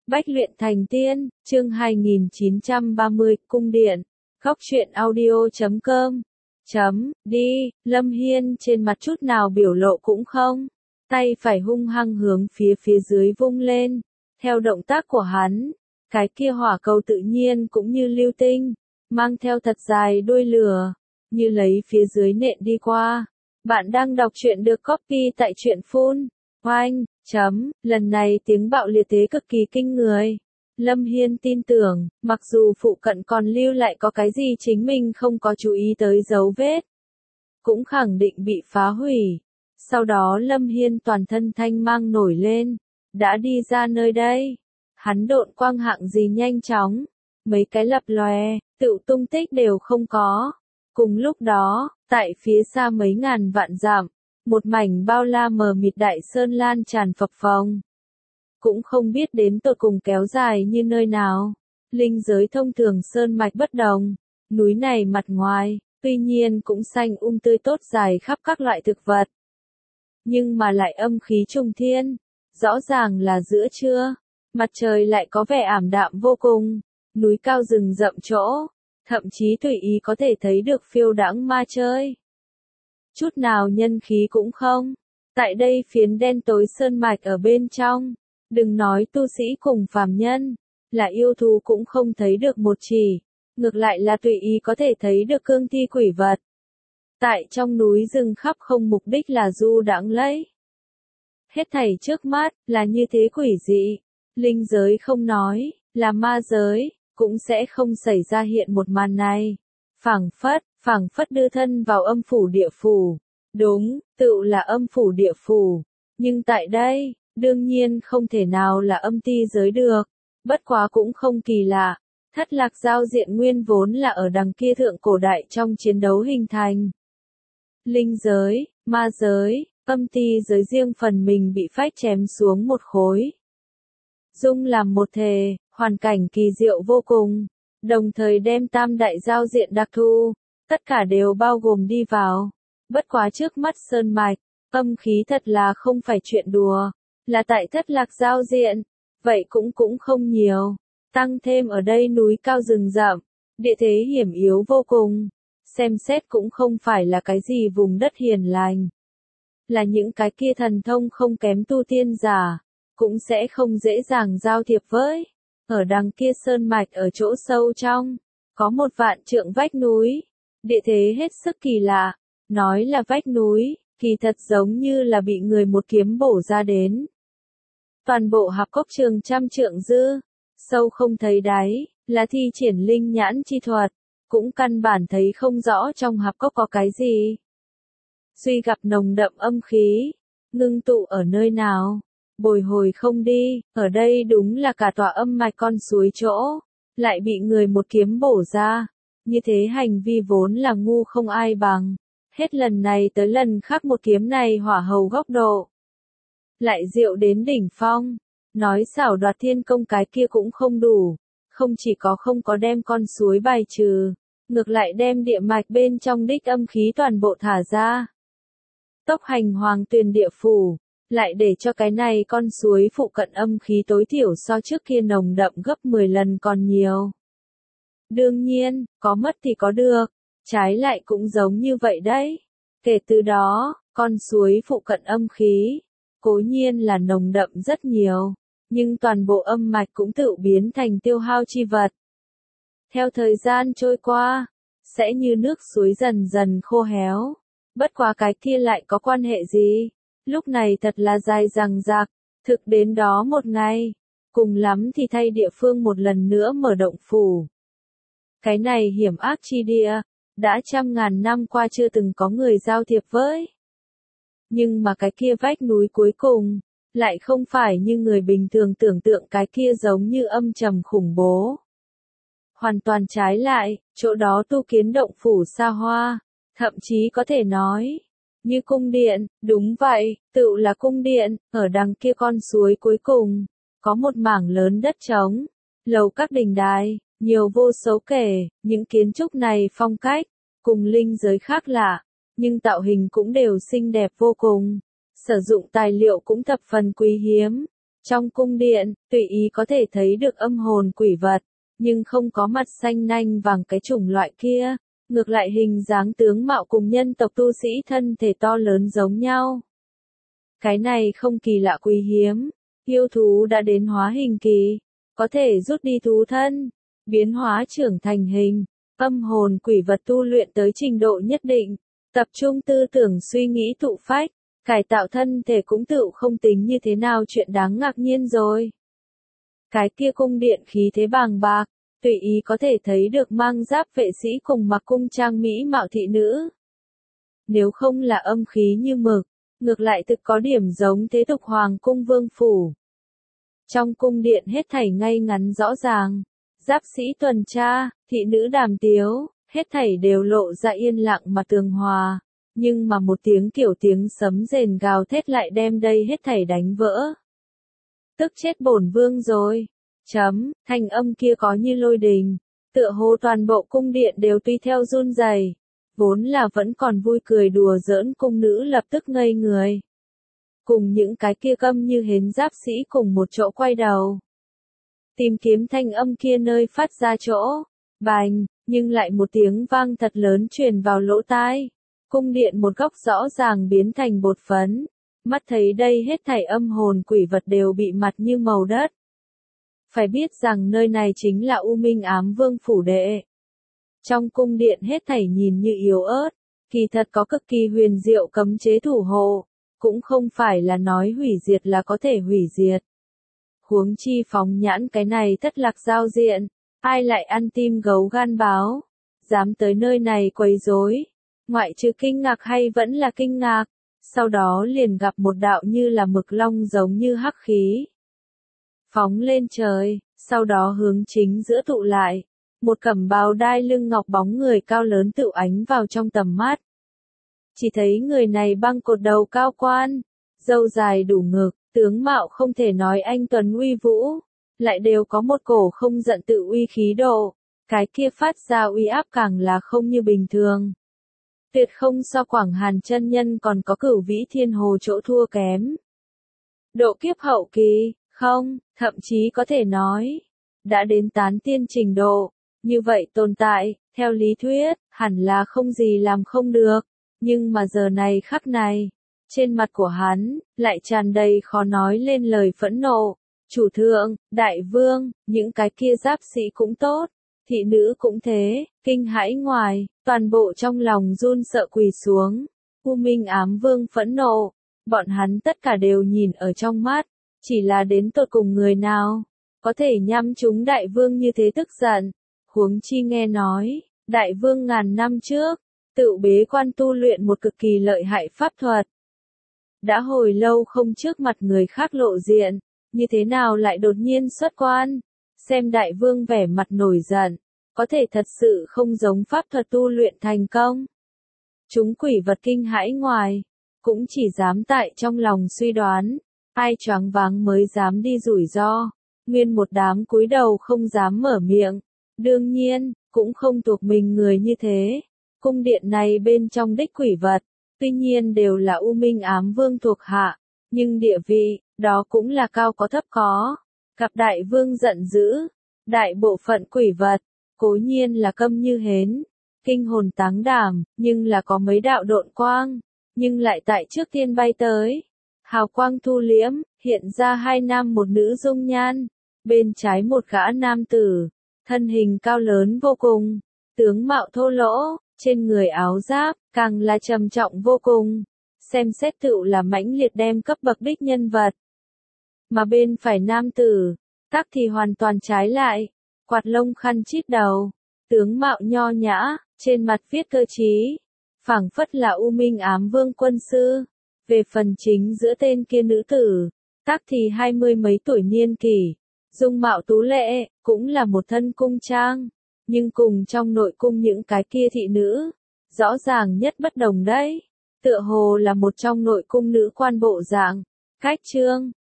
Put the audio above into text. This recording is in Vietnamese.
Bách luyện thành tiên, chương 2930, cung điện. Góc truyện audio.com. Đi, Lâm Hiên trên mặt chút nào biểu lộ cũng không. Tay phải hung hăng hướng phía dưới vung lên. Theo động tác của hắn, cái kia hỏa cầu tự nhiên cũng như lưu tinh, mang theo thật dài đuôi lửa, như lấy phía dưới nện đi qua. Bạn đang đọc truyện được copy tại truyện Full. Oanh, lần này tiếng bạo liệt thế cực kỳ kinh người. Lâm Hiên tin tưởng, mặc dù phụ cận còn lưu lại có cái gì chính mình không có chú ý tới dấu vết, cũng khẳng định bị phá hủy. Sau đó Lâm Hiên toàn thân thanh mang nổi lên, đã đi ra nơi đây. Hắn độn quang hạng gì nhanh chóng, mấy cái lập lòe, tựu tung tích đều không có. Cùng lúc đó, tại phía xa mấy ngàn vạn dặm, một mảnh bao la mờ mịt đại sơn lan tràn phập phồng. Cũng không biết đến tột cùng kéo dài như nơi nào. Linh giới thông thường sơn mạch bất đồng, núi này mặt ngoài, tuy nhiên cũng xanh tươi tốt dài khắp các loại thực vật. Nhưng mà lại âm khí trùng thiên, rõ ràng là giữa trưa, mặt trời lại có vẻ ảm đạm vô cùng, núi cao rừng rậm chỗ, thậm chí tùy ý có thể thấy được phiêu đãng ma chơi. Chút nào nhân khí cũng không. Tại đây phiến đen tối sơn mạch ở bên trong, đừng nói tu sĩ cùng phàm nhân, là yêu thú cũng không thấy được một chỉ, ngược lại là tùy ý có thể thấy được cương thi quỷ vật. Tại trong núi rừng khắp không mục đích là du đãng lấy. Hết thảy trước mắt, là như thế quỷ dị. Linh giới không nói, là ma giới, cũng sẽ không xảy ra hiện một màn này. Phảng phất đưa thân vào âm phủ địa phủ. Đúng, tựu là âm phủ địa phủ. Nhưng tại đây, đương nhiên không thể nào là âm ti giới được. Bất quá cũng không kỳ lạ. Thất lạc giao diện nguyên vốn là ở đằng kia thượng cổ đại trong chiến đấu hình thành. Linh giới, ma giới, âm ti giới riêng phần mình bị phách chém xuống một khối. Dung làm một thể, hoàn cảnh kỳ diệu vô cùng. Đồng thời đem tam đại giao diện đặc thù, tất cả đều bao gồm đi vào. Bất quá trước mắt sơn mạch, âm khí thật là không phải chuyện đùa, là tại thất lạc giao diện, vậy cũng không nhiều. Tăng thêm ở đây núi cao rừng rậm, địa thế hiểm yếu vô cùng, xem xét cũng không phải là cái gì vùng đất hiền lành. Là những cái kia thần thông không kém tu tiên giả, cũng sẽ không dễ dàng giao thiệp với. Ở đằng kia sơn mạch ở chỗ sâu trong, có một vạn trượng vách núi, địa thế hết sức kỳ lạ. Nói là vách núi, kỳ thật giống như là bị người một kiếm bổ ra đến. Toàn bộ hạp cốc trường trăm trượng dư, sâu không thấy đáy, là thi triển linh nhãn chi thuật, cũng căn bản thấy không rõ trong hạp cốc có cái gì. Duy gặp nồng đậm âm khí, ngưng tụ ở nơi nào, bồi hồi không đi, ở đây đúng là cả tòa âm mạch con suối chỗ, lại bị người một kiếm bổ ra, như thế hành vi vốn là ngu không ai bằng. Hết lần này tới lần khác một kiếm này hỏa hầu góc độ. Lại diệu đến đỉnh phong. Nói xảo đoạt thiên công cái kia cũng không đủ. Không chỉ có không có đem con suối bài trừ. Ngược lại đem địa mạch bên trong đích âm khí toàn bộ thả ra. Tốc hành hoàng tuyền địa phủ. Lại để cho cái này con suối phụ cận âm khí tối thiểu so trước kia nồng đậm gấp 10 lần còn nhiều. Đương nhiên, có mất thì có được. Trái lại cũng giống như vậy đấy. Kể từ đó, con suối phụ cận âm khí, cố nhiên là nồng đậm rất nhiều, nhưng toàn bộ âm mạch cũng tự biến thành tiêu hao chi vật. Theo thời gian trôi qua, sẽ như nước suối dần dần khô héo. Bất quá cái kia lại có quan hệ gì? Lúc này thật là dài dằng dặc, thực đến đó một ngày, cùng lắm thì thay địa phương một lần nữa mở động phủ. Cái này hiểm ác chi địa, đã trăm ngàn năm qua chưa từng có người giao thiệp với. Nhưng mà cái kia vách núi cuối cùng, lại không phải như người bình thường tưởng tượng cái kia giống như âm trầm khủng bố. Hoàn toàn trái lại, chỗ đó tu kiến động phủ xa hoa, thậm chí có thể nói, như cung điện, đúng vậy, tựu là cung điện, ở đằng kia con suối cuối cùng, có một mảng lớn đất trống, lầu các đình đài. Nhiều vô số kể, những kiến trúc này phong cách, cùng linh giới khác lạ, nhưng tạo hình cũng đều xinh đẹp vô cùng. Sử dụng tài liệu cũng thập phần quý hiếm, Trong cung điện, tùy ý có thể thấy được âm hồn quỷ vật, nhưng không có mặt xanh nanh vàng cái chủng loại kia, ngược lại hình dáng tướng mạo cùng nhân tộc tu sĩ thân thể to lớn giống nhau. Cái này không kỳ lạ quý hiếm, yêu thú đã đến hóa hình kỳ, có thể rút đi thú thân, biến hóa trưởng thành hình, âm hồn quỷ vật tu luyện tới trình độ nhất định, tập trung tư tưởng suy nghĩ tụ phách, cải tạo thân thể cũng tự không tính như thế nào chuyện đáng ngạc nhiên rồi. Cái kia cung điện khí thế bàng bạc, tùy ý có thể thấy được mang giáp vệ sĩ cùng mặc cung trang mỹ mạo thị nữ. Nếu không là âm khí như mực, ngược lại thực có điểm giống thế tục hoàng cung vương phủ. Trong cung điện hết thảy ngay ngắn rõ ràng, giáp sĩ tuần tra, thị nữ đàm tiếu, hết thảy đều lộ ra yên lặng mà tường hòa, nhưng mà một tiếng kiểu tiếng sấm rền gào thét lại đem đây hết thảy đánh vỡ. Tức chết bổn vương rồi. Thanh âm kia có như lôi đình, tựa hồ toàn bộ cung điện đều tùy theo run rẩy. Vốn là vẫn còn vui cười đùa giỡn cung nữ lập tức ngây người. Cùng những cái kia câm như hến giáp sĩ cùng một chỗ quay đầu. Tìm kiếm thanh âm kia nơi phát ra chỗ, bành, nhưng lại một tiếng vang thật lớn truyền vào lỗ tai. Cung điện một góc rõ ràng biến thành bột phấn, mắt thấy đây hết thảy âm hồn quỷ vật đều bị mặt như màu đất. Phải biết rằng nơi này chính là U Minh Ám Vương phủ đệ. Trong cung điện hết thảy nhìn như yếu ớt, kỳ thật có cực kỳ huyền diệu cấm chế thủ hộ, cũng không phải là nói hủy diệt là có thể hủy diệt. Huống chi phóng nhãn cái này thất lạc giao diện, ai lại ăn tim gấu gan báo, dám tới nơi này quấy rối, ngoại trừ kinh ngạc hay vẫn là kinh ngạc, sau đó liền gặp một đạo như là mực long giống như hắc khí. Phóng lên trời, sau đó hướng chính giữa tụ lại, một cẩm bào đai lưng ngọc bóng người cao lớn tự ánh vào trong tầm mắt. Chỉ thấy người này băng cột đầu cao quan, râu dài đủ ngực, tướng mạo không thể nói anh tuấn uy vũ, lại đều có một cổ không giận tự uy khí độ, cái kia phát ra uy áp càng là không như bình thường. Tuyệt không so Quảng Hàn chân nhân còn có Cửu Vĩ Thiên Hồ chỗ thua kém. Độ kiếp hậu kỳ, không, thậm chí có thể nói, đã đến tán tiên trình độ, như vậy tồn tại, theo lý thuyết, hẳn là không gì làm không được, nhưng mà giờ này khắc này, trên mặt của hắn, lại tràn đầy khó nói lên lời phẫn nộ. Chủ thượng, đại vương, những cái kia giáp sĩ cũng tốt, thị nữ cũng thế, kinh hãi ngoài, toàn bộ trong lòng run sợ quỳ xuống. U Minh Ám Vương phẫn nộ, bọn hắn tất cả đều nhìn ở trong mắt, chỉ là đến tột cùng người nào, có thể nhắm chúng đại vương như thế tức giận. Huống chi nghe nói, đại vương ngàn năm trước, tự bế quan tu luyện một cực kỳ lợi hại pháp thuật. Đã hồi lâu không trước mặt người khác lộ diện, như thế nào lại đột nhiên xuất quan, xem đại vương vẻ mặt nổi giận, có thể thật sự không giống pháp thuật tu luyện thành công. Chúng quỷ vật kinh hãi ngoài, cũng chỉ dám tại trong lòng suy đoán, ai choáng váng mới dám đi rủi ro, nguyên một đám cúi đầu không dám mở miệng, đương nhiên, cũng không thuộc mình người như thế. Cung điện này bên trong đích quỷ vật, tuy nhiên đều là U Minh Ám Vương thuộc hạ, nhưng địa vị, đó cũng là cao có thấp có. Gặp đại vương giận dữ, đại bộ phận quỷ vật, cố nhiên là câm như hến, kinh hồn táng đảm, nhưng là có mấy đạo độn quang, nhưng lại tại trước tiên bay tới. Hào quang thu liễm, hiện ra hai nam một nữ dung nhan, bên trái một gã nam tử, thân hình cao lớn vô cùng, tướng mạo thô lỗ, trên người áo giáp, càng là trầm trọng vô cùng, xem xét tựu là mãnh liệt đem cấp bậc đích nhân vật. Mà bên phải nam tử, tắc thì hoàn toàn trái lại, quạt lông khăn chít đầu, tướng mạo nho nhã, trên mặt viết cơ trí, phảng phất là U Minh Ám Vương quân sư. Về phần chính giữa tên kia nữ tử, tắc thì 20 mấy tuổi niên kỷ, dung mạo tú lệ, cũng là một thân cung trang, nhưng cùng trong nội cung những cái kia thị nữ, rõ ràng nhất bất đồng đấy, tựa hồ là một trong nội cung nữ quan bộ dạng. Cách chương,